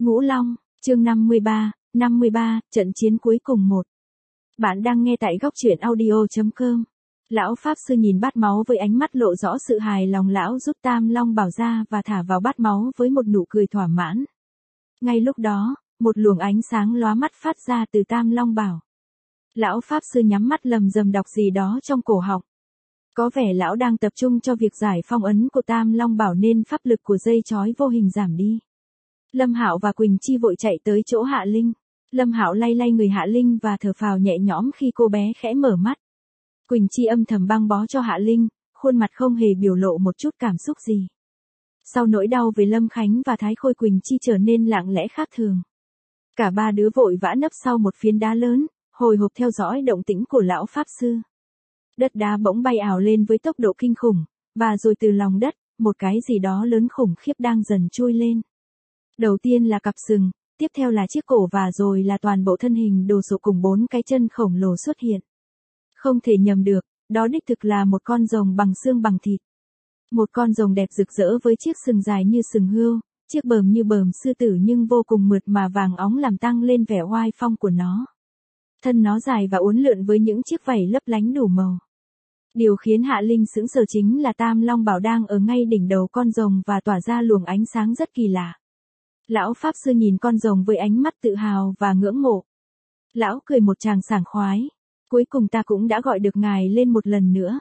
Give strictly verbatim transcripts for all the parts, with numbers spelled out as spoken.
Ngũ Long, chương năm mươi ba, năm mươi ba, trận chiến cuối cùng một. Bạn đang nghe tại góc truyện audio chấm com. Lão Pháp Sư nhìn bát máu với ánh mắt lộ rõ sự hài lòng, lão rút Tam Long Bảo ra và thả vào bát máu với một nụ cười thỏa mãn. Ngay lúc đó, một luồng ánh sáng lóa mắt phát ra từ Tam Long Bảo. Lão Pháp Sư nhắm mắt lầm rầm đọc gì đó trong cổ họng. Có vẻ lão đang tập trung cho việc giải phong ấn của Tam Long Bảo nên pháp lực của dây chói vô hình giảm đi. Lâm Hạo và Quỳnh Chi vội chạy tới chỗ Hạ Linh. Lâm Hạo lay lay người Hạ Linh và thở phào nhẹ nhõm khi cô bé khẽ mở mắt. Quỳnh Chi âm thầm băng bó cho Hạ Linh, khuôn mặt không hề biểu lộ một chút cảm xúc gì. Sau nỗi đau về Lâm Khánh và Thái Khôi, Quỳnh Chi trở nên lặng lẽ khác thường. Cả ba đứa vội vã nấp sau một phiến đá lớn, hồi hộp theo dõi động tĩnh của lão Pháp Sư. Đất đá bỗng bay ảo lên với tốc độ kinh khủng, và rồi từ lòng đất, một cái gì đó lớn khủng khiếp đang dần trôi lên. Đầu tiên là cặp sừng, tiếp theo là chiếc cổ và rồi là toàn bộ thân hình đồ sộ cùng bốn cái chân khổng lồ xuất hiện. Không thể nhầm được, đó đích thực là một con rồng bằng xương bằng thịt. Một con rồng đẹp rực rỡ với chiếc sừng dài như sừng hươu, chiếc bờm như bờm sư tử nhưng vô cùng mượt mà vàng óng làm tăng lên vẻ oai phong của nó. Thân nó dài và uốn lượn với những chiếc vảy lấp lánh đủ màu. Điều khiến Hạ Linh sững sờ chính là Tam Long Bảo đang ở ngay đỉnh đầu con rồng và tỏa ra luồng ánh sáng rất kỳ lạ. Lão Pháp Sư nhìn con rồng với ánh mắt tự hào và ngưỡng mộ. Lão cười một tràng sảng khoái. Cuối cùng ta cũng đã gọi được ngài lên một lần nữa.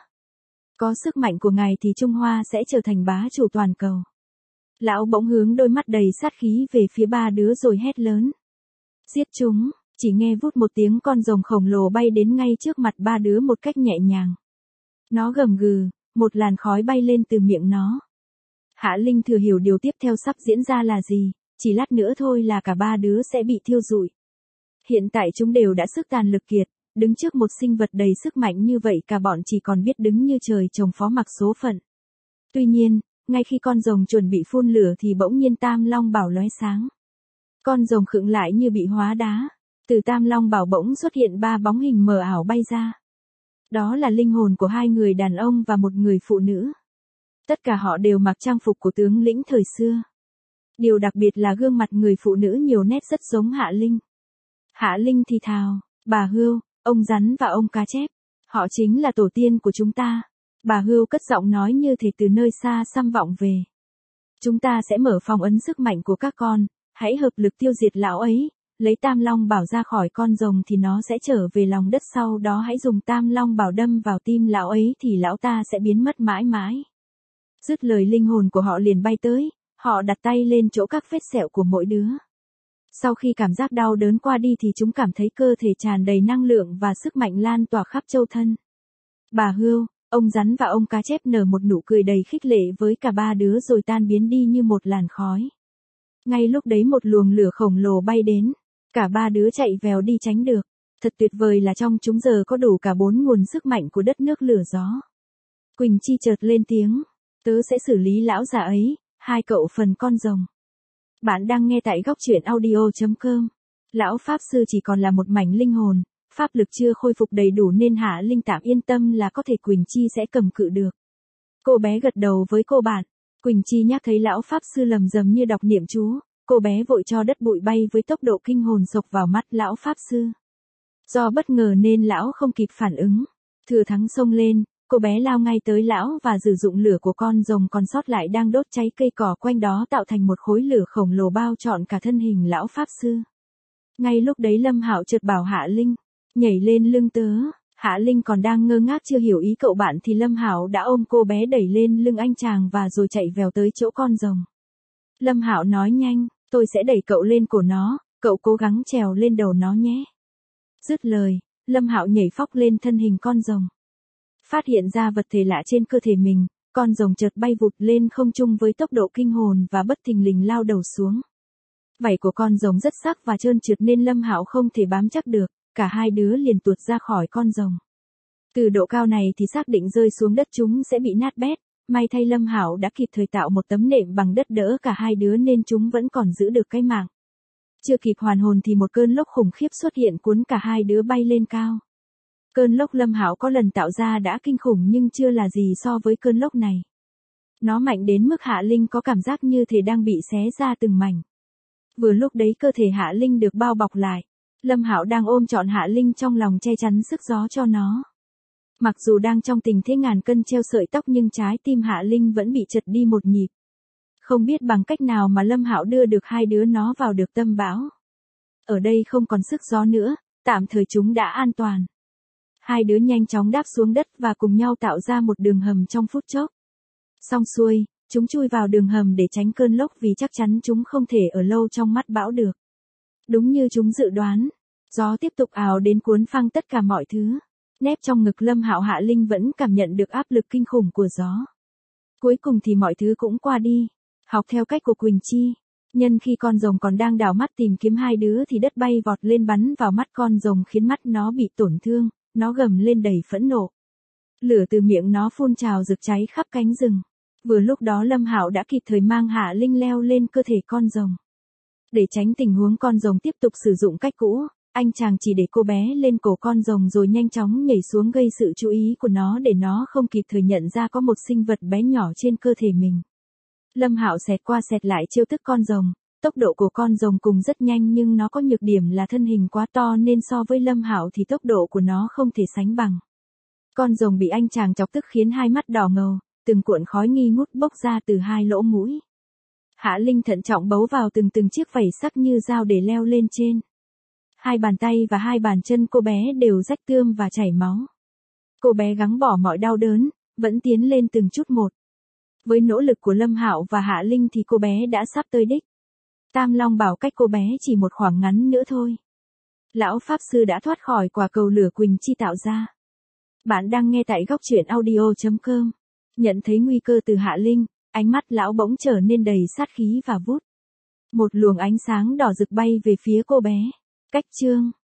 Có sức mạnh của ngài thì Trung Hoa sẽ trở thành bá chủ toàn cầu. Lão bỗng hướng đôi mắt đầy sát khí về phía ba đứa rồi hét lớn. Giết chúng, chỉ nghe vút một tiếng, con rồng khổng lồ bay đến ngay trước mặt ba đứa một cách nhẹ nhàng. Nó gầm gừ, một làn khói bay lên từ miệng nó. Hạ Linh thừa hiểu điều tiếp theo sắp diễn ra là gì, chỉ lát nữa thôi là cả ba đứa sẽ bị thiêu rụi. Hiện tại chúng đều đã sức tàn lực kiệt, đứng trước một sinh vật đầy sức mạnh như vậy cả bọn chỉ còn biết đứng như trời trồng phó mặc số phận. Tuy nhiên, ngay khi con rồng chuẩn bị phun lửa thì bỗng nhiên Tam Long Bảo lóe sáng. Con rồng khựng lại như bị hóa đá, từ Tam Long Bảo bỗng xuất hiện ba bóng hình mờ ảo bay ra. Đó là linh hồn của hai người đàn ông và một người phụ nữ. Tất cả họ đều mặc trang phục của tướng lĩnh thời xưa. Điều đặc biệt là gương mặt người phụ nữ nhiều nét rất giống Hạ Linh. Hạ Linh thì thào, bà Hươu, ông Rắn và ông Cá Chép, họ chính là tổ tiên của chúng ta. Bà Hươu cất giọng nói như thể từ nơi xa xăm vọng về. Chúng ta sẽ mở phong ấn sức mạnh của các con, hãy hợp lực tiêu diệt lão ấy, lấy Tam Long Bảo ra khỏi con rồng thì nó sẽ trở về lòng đất, sau đó hãy dùng Tam Long Bảo đâm vào tim lão ấy thì lão ta sẽ biến mất mãi mãi. Dứt lời linh hồn của họ liền bay tới, họ đặt tay lên chỗ các vết sẹo của mỗi đứa. Sau khi cảm giác đau đớn qua đi thì chúng cảm thấy cơ thể tràn đầy năng lượng và sức mạnh lan tỏa khắp châu thân. Bà Hươu, ông Rắn và ông Cá Chép nở một nụ cười đầy khích lệ với cả ba đứa rồi tan biến đi như một làn khói. Ngay lúc đấy một luồng lửa khổng lồ bay đến. Cả ba đứa chạy vèo đi tránh được. Thật tuyệt vời là trong chúng giờ có đủ cả bốn nguồn sức mạnh của đất nước lửa gió. Quỳnh Chi chợt lên tiếng. Tớ sẽ xử lý lão già ấy, hai cậu phần con rồng. Bạn đang nghe tại góc truyện audio chấm com. Lão Pháp Sư chỉ còn là một mảnh linh hồn, pháp lực chưa khôi phục đầy đủ nên Hạ Linh tạm yên tâm là có thể Quỳnh Chi sẽ cầm cự được. Cô bé gật đầu với cô bạn. Quỳnh Chi nhắc thấy lão Pháp Sư lầm rầm như đọc niệm chú. Cô bé vội cho đất bụi bay với tốc độ kinh hồn sộc vào mắt lão Pháp Sư. Do bất ngờ nên lão không kịp phản ứng. Thừa thắng xông lên, cô bé lao ngay tới lão và sử dụng lửa của con rồng còn sót lại đang đốt cháy cây cỏ quanh đó tạo thành một khối lửa khổng lồ bao trọn cả thân hình lão Pháp Sư. Ngay lúc đấy Lâm Hạo chợt bảo Hạ Linh, nhảy lên lưng tớ. Hạ Linh còn đang ngơ ngác chưa hiểu ý cậu bạn thì Lâm Hạo đã ôm cô bé đẩy lên lưng anh chàng và rồi chạy vèo tới chỗ con rồng. Lâm Hạo nói nhanh, tôi sẽ đẩy cậu lên cổ nó, cậu cố gắng trèo lên đầu nó nhé. Dứt lời, Lâm Hạo nhảy phóc lên thân hình con rồng. Phát hiện ra vật thể lạ trên cơ thể mình, con rồng chợt bay vụt lên không trung với tốc độ kinh hồn và bất thình lình lao đầu xuống. Vảy của con rồng rất sắc và trơn trượt nên Lâm Hạo không thể bám chắc được, cả hai đứa liền tuột ra khỏi con rồng. Từ độ cao này thì xác định rơi xuống đất chúng sẽ bị nát bét. May thay Lâm Hạo đã kịp thời tạo một tấm nệm bằng đất đỡ cả hai đứa nên chúng vẫn còn giữ được cái mạng. Chưa kịp hoàn hồn thì một cơn lốc khủng khiếp xuất hiện cuốn cả hai đứa bay lên cao. Cơn lốc Lâm Hạo có lần tạo ra đã kinh khủng nhưng chưa là gì so với cơn lốc này. Nó mạnh đến mức Hạ Linh có cảm giác như thể đang bị xé ra từng mảnh. Vừa lúc đấy cơ thể Hạ Linh được bao bọc lại. Lâm Hạo đang ôm trọn Hạ Linh trong lòng che chắn sức gió cho nó. Mặc dù đang trong tình thế ngàn cân treo sợi tóc nhưng trái tim Hạ Linh vẫn bị chật đi một nhịp. Không biết bằng cách nào mà Lâm Hạo đưa được hai đứa nó vào được tâm bão. Ở đây không còn sức gió nữa, tạm thời chúng đã an toàn. Hai đứa nhanh chóng đáp xuống đất và cùng nhau tạo ra một đường hầm trong phút chốc. Xong xuôi, chúng chui vào đường hầm để tránh cơn lốc vì chắc chắn chúng không thể ở lâu trong mắt bão được. Đúng như chúng dự đoán, gió tiếp tục ào đến cuốn phăng tất cả mọi thứ. Nép trong ngực Lâm Hạo, Hạ Linh vẫn cảm nhận được áp lực kinh khủng của gió. Cuối cùng thì mọi thứ cũng qua đi. Học theo cách của Quỳnh Chi, nhân khi con rồng còn đang đảo mắt tìm kiếm hai đứa thì đất bay vọt lên bắn vào mắt con rồng khiến mắt nó bị tổn thương, nó gầm lên đầy phẫn nộ. Lửa từ miệng nó phun trào rực cháy khắp cánh rừng. Vừa lúc đó Lâm Hạo đã kịp thời mang Hạ Linh leo lên cơ thể con rồng. Để tránh tình huống con rồng tiếp tục sử dụng cách cũ, anh chàng chỉ để cô bé lên cổ con rồng rồi nhanh chóng nhảy xuống gây sự chú ý của nó để nó không kịp thời nhận ra có một sinh vật bé nhỏ trên cơ thể mình. Lâm Hạo xẹt qua xẹt lại chiêu thức con rồng, tốc độ của con rồng cùng rất nhanh nhưng nó có nhược điểm là thân hình quá to nên so với Lâm Hạo thì tốc độ của nó không thể sánh bằng. Con rồng bị anh chàng chọc tức khiến hai mắt đỏ ngầu, từng cuộn khói nghi ngút bốc ra từ hai lỗ mũi. Hạ Linh thận trọng bấu vào từng từng chiếc vảy sắc như dao để leo lên trên. Hai bàn tay và hai bàn chân cô bé đều rách tươm và chảy máu. Cô bé gắng bỏ mọi đau đớn, vẫn tiến lên từng chút một. Với nỗ lực của Lâm Hạo và Hạ Linh thì cô bé đã sắp tới đích. Tam Long bảo cách cô bé chỉ một khoảng ngắn nữa thôi. Lão Pháp Sư đã thoát khỏi quả cầu lửa Quỳnh Chi tạo ra. Bạn đang nghe tại góc truyện audio chấm com. Nhận thấy nguy cơ từ Hạ Linh, ánh mắt lão bỗng trở nên đầy sát khí và vút. Một luồng ánh sáng đỏ rực bay về phía cô bé. Cách chương